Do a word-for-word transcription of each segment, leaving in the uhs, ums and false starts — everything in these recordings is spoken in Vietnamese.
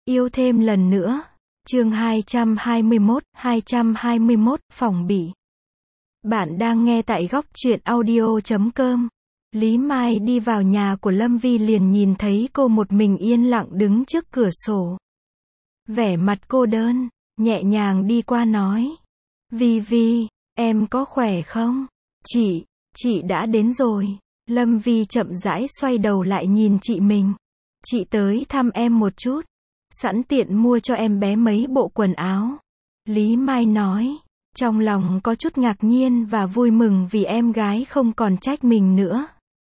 Yêu thêm lần nữa. Chương hai trăm hai mươi mốt, hai trăm hai mươi mốt, phòng bị. Bạn đang nghe tại góc truyện audio chấm com. Lý Mai đi vào nhà của Lâm Vi liền nhìn thấy cô một mình yên lặng đứng trước cửa sổ. Vẻ mặt cô đơn, nhẹ nhàng đi qua nói. Vi Vi, em có khỏe không? Chị, chị đã đến rồi. Lâm Vi chậm rãi xoay đầu lại nhìn chị mình. Chị tới thăm em một chút. Sẵn tiện mua cho em bé mấy bộ quần áo. Lý Mai nói, trong lòng có chút ngạc nhiên và vui mừng vì em gái không còn trách mình nữa.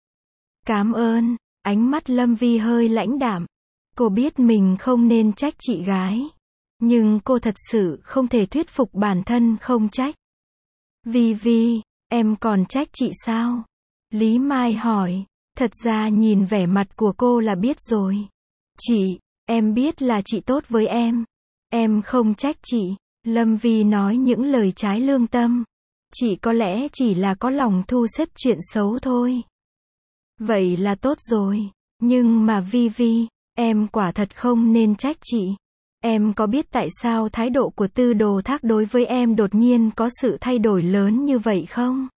Cảm ơn, ánh mắt Lâm Vi hơi lãnh đạm. Cô biết mình không nên trách chị gái. Nhưng cô thật sự không thể thuyết phục bản thân không trách. Vi Vi, em còn trách chị sao? Lý Mai hỏi, thật ra nhìn vẻ mặt của cô là biết rồi. Chị, em biết là chị tốt với em. Em không trách chị. Lâm Vi nói những lời trái lương tâm. Chị có lẽ chỉ là có lòng thu xếp chuyện xấu thôi. Vậy là tốt rồi. Nhưng mà Vi Vi, em quả thật không nên trách chị. Em có biết tại sao thái độ của Tư Đồ Thác đối với em đột nhiên có sự thay đổi lớn như vậy không?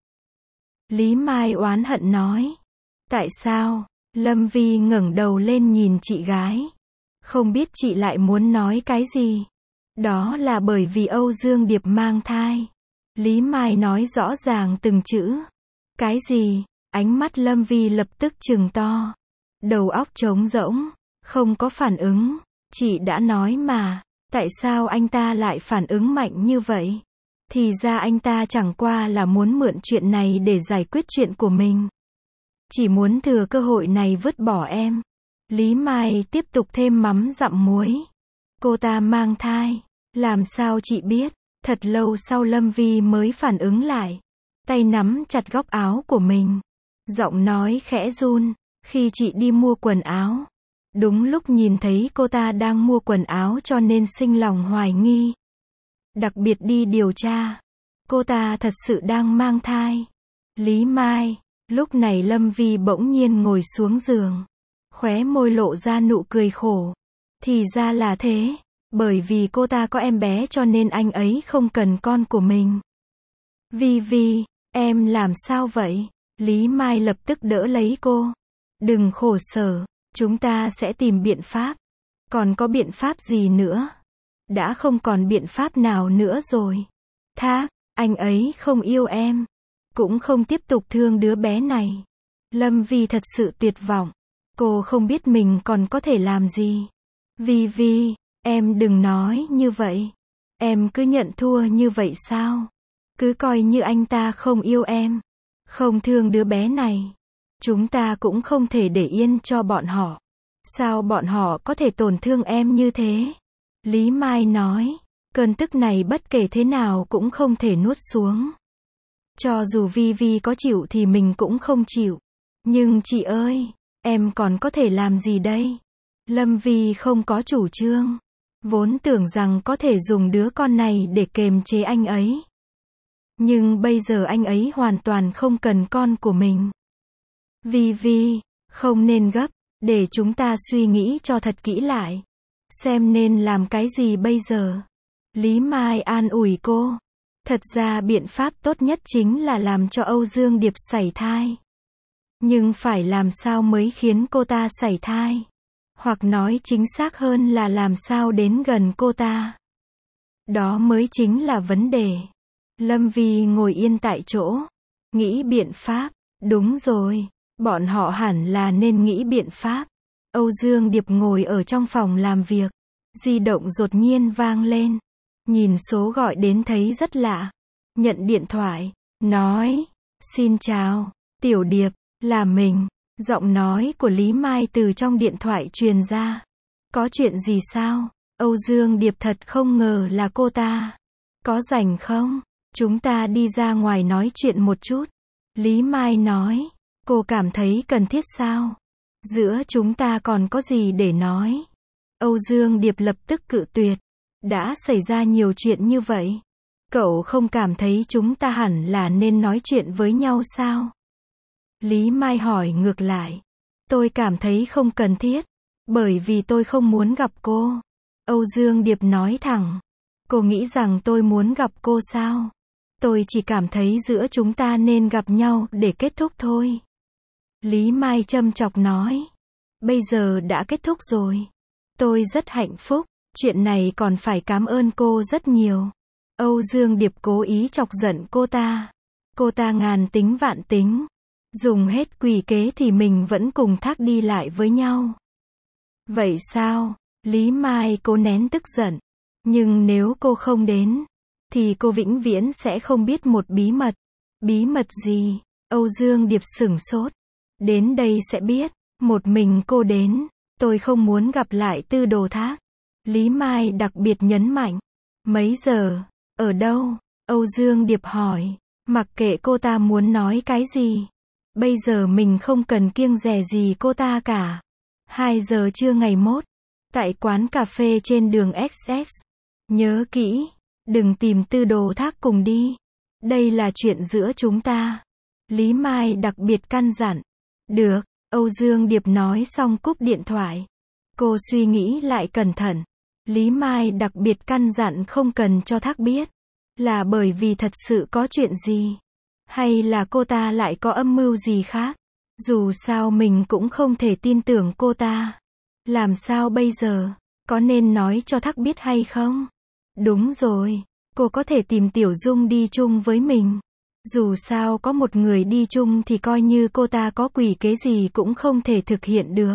Lý Mai oán hận nói. Tại sao? Lâm Vi ngẩng đầu lên nhìn chị gái. Không biết chị lại muốn nói cái gì? Đó là bởi vì Âu Dương Điệp mang thai. Lý Mai nói rõ ràng từng chữ. Cái gì? Ánh mắt Lâm Vi lập tức trừng to. Đầu óc trống rỗng, không có phản ứng. Chị đã nói mà, tại sao anh ta lại phản ứng mạnh như vậy? Thì ra anh ta chẳng qua là muốn mượn chuyện này để giải quyết chuyện của mình. Chỉ muốn thừa cơ hội này vứt bỏ em. Lý Mai tiếp tục thêm mắm dặm muối. Cô ta mang thai. Làm sao chị biết? Thật lâu sau Lâm Vi mới phản ứng lại. Tay nắm chặt góc áo của mình. Giọng nói khẽ run. Khi chị đi mua quần áo. Đúng lúc nhìn thấy cô ta đang mua quần áo cho nên sinh lòng hoài nghi. Đặc biệt đi điều tra. Cô ta thật sự đang mang thai. Lý Mai. Lúc này Lâm Vi bỗng nhiên ngồi xuống giường. Khóe môi lộ ra nụ cười khổ. Thì ra là thế. Bởi vì cô ta có em bé cho nên anh ấy không cần con của mình. Vi Vi, em làm sao vậy? Lý Mai lập tức đỡ lấy cô. Đừng khổ sở, chúng ta sẽ tìm biện pháp. Còn có biện pháp gì nữa? Đã không còn biện pháp nào nữa rồi. Thác, anh ấy không yêu em. Cũng không tiếp tục thương đứa bé này. Lâm Vi thật sự tuyệt vọng. Cô không biết mình còn có thể làm gì. Vi Vi, em đừng nói như vậy. Em cứ nhận thua như vậy sao? Cứ coi như anh ta không yêu em. Không thương đứa bé này. Chúng ta cũng không thể để yên cho bọn họ. Sao bọn họ có thể tổn thương em như thế? Lý Mai nói. Cơn tức này bất kể thế nào cũng không thể nuốt xuống. Cho dù Vi Vi có chịu thì mình cũng không chịu. Nhưng chị ơi, em còn có thể làm gì đây? Lâm Vi không có chủ trương. Vốn tưởng rằng có thể dùng đứa con này để kềm chế anh ấy. Nhưng bây giờ anh ấy hoàn toàn không cần con của mình. Vi Vi, không nên gấp, để chúng ta suy nghĩ cho thật kỹ lại. Xem nên làm cái gì bây giờ? Lý Mai an ủi cô. Thật ra biện pháp tốt nhất chính là làm cho Âu Dương Điệp sảy thai. Nhưng phải làm sao mới khiến cô ta sảy thai? Hoặc nói chính xác hơn là làm sao đến gần cô ta? Đó mới chính là vấn đề. Lâm Vi ngồi yên tại chỗ. Nghĩ biện pháp. Đúng rồi. Bọn họ hẳn là nên nghĩ biện pháp. Âu Dương Điệp ngồi ở trong phòng làm việc. Di động đột nhiên vang lên. Nhìn số gọi đến thấy rất lạ. Nhận điện thoại. Nói. Xin chào. Tiểu Điệp. Là mình. Giọng nói của Lý Mai từ trong điện thoại truyền ra. Có chuyện gì sao? Âu Dương Điệp thật không ngờ là cô ta. Có rảnh không? Chúng ta đi ra ngoài nói chuyện một chút. Lý Mai nói. Cô cảm thấy cần thiết sao? Giữa chúng ta còn có gì để nói? Âu Dương Điệp lập tức cự tuyệt. Đã xảy ra nhiều chuyện như vậy. Cậu không cảm thấy chúng ta hẳn là nên nói chuyện với nhau sao? Lý Mai hỏi ngược lại. Tôi cảm thấy không cần thiết. Bởi vì tôi không muốn gặp cô. Âu Dương Điệp nói thẳng. Cô nghĩ rằng tôi muốn gặp cô sao? Tôi chỉ cảm thấy giữa chúng ta nên gặp nhau để kết thúc thôi. Lý Mai châm chọc nói. Bây giờ đã kết thúc rồi. Tôi rất hạnh phúc. Chuyện này còn phải cảm ơn cô rất nhiều. Âu Dương Điệp cố ý chọc giận cô ta. Cô ta ngàn tính vạn tính. Dùng hết quỷ kế thì mình vẫn cùng Thác đi lại với nhau. Vậy sao? Lý Mai cố nén tức giận. Nhưng nếu cô không đến, thì cô vĩnh viễn sẽ không biết một bí mật. Bí mật gì? Âu Dương Điệp sửng sốt. Đến đây sẽ biết. Một mình cô đến. Tôi không muốn gặp lại Tư Đồ Thác. Lý Mai đặc biệt nhấn mạnh. Mấy giờ? Ở đâu? Âu Dương Điệp hỏi. Mặc kệ cô ta muốn nói cái gì. Bây giờ mình không cần kiêng dè gì cô ta cả. Hai giờ trưa ngày mốt. Tại quán cà phê trên đường ích ét. Nhớ kỹ. Đừng tìm Tư Đồ Thác cùng đi. Đây là chuyện giữa chúng ta. Lý Mai đặc biệt căn dặn. Được. Âu Dương Điệp nói xong cúp điện thoại. Cô suy nghĩ lại cẩn thận. Lý Mai đặc biệt căn dặn không cần cho Thác biết. Là bởi vì thật sự có chuyện gì? Hay là cô ta lại có âm mưu gì khác? Dù sao mình cũng không thể tin tưởng cô ta. Làm sao bây giờ? Có nên nói cho Thác biết hay không? Đúng rồi. Cô có thể tìm Tiểu Dung đi chung với mình. Dù sao có một người đi chung thì coi như cô ta có quỷ kế gì cũng không thể thực hiện được.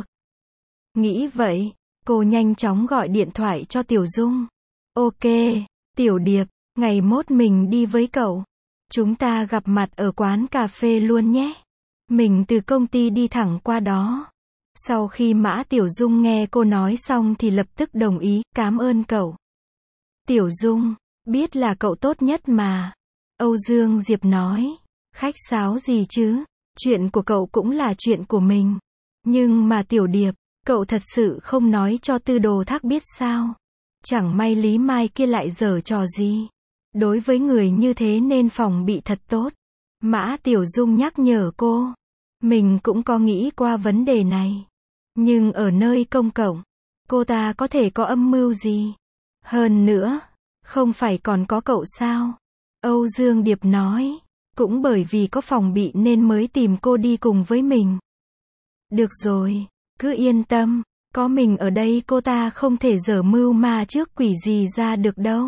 Nghĩ vậy, cô nhanh chóng gọi điện thoại cho Tiểu Dung. Ok, Tiểu Điệp, ngày mốt mình đi với cậu. Chúng ta gặp mặt ở quán cà phê luôn nhé. Mình từ công ty đi thẳng qua đó. Sau khi Mã Tiểu Dung nghe cô nói xong thì lập tức đồng ý, cảm ơn cậu. Tiểu Dung, biết là cậu tốt nhất mà. Âu Dương Diệp nói. Khách sáo gì chứ? Chuyện của cậu cũng là chuyện của mình. Nhưng mà Tiểu Điệp, cậu thật sự không nói cho Tư Đồ Thác biết sao? Chẳng may Lý Mai kia lại giở trò gì. Đối với người như thế nên phòng bị thật tốt. Mã Tiểu Dung nhắc nhở cô. Mình cũng có nghĩ qua vấn đề này. Nhưng ở nơi công cộng, cô ta có thể có âm mưu gì? Hơn nữa, không phải còn có cậu sao? Âu Dương Điệp nói. Cũng bởi vì có phòng bị nên mới tìm cô đi cùng với mình. Được rồi, cứ yên tâm. Có mình ở đây cô ta không thể giở mưu ma trước quỷ gì ra được đâu.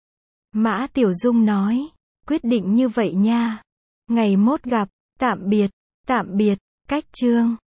Mã Tiểu Dung nói. Quyết định như vậy nha. Ngày mốt gặp. Tạm biệt. Tạm biệt. Cách chương.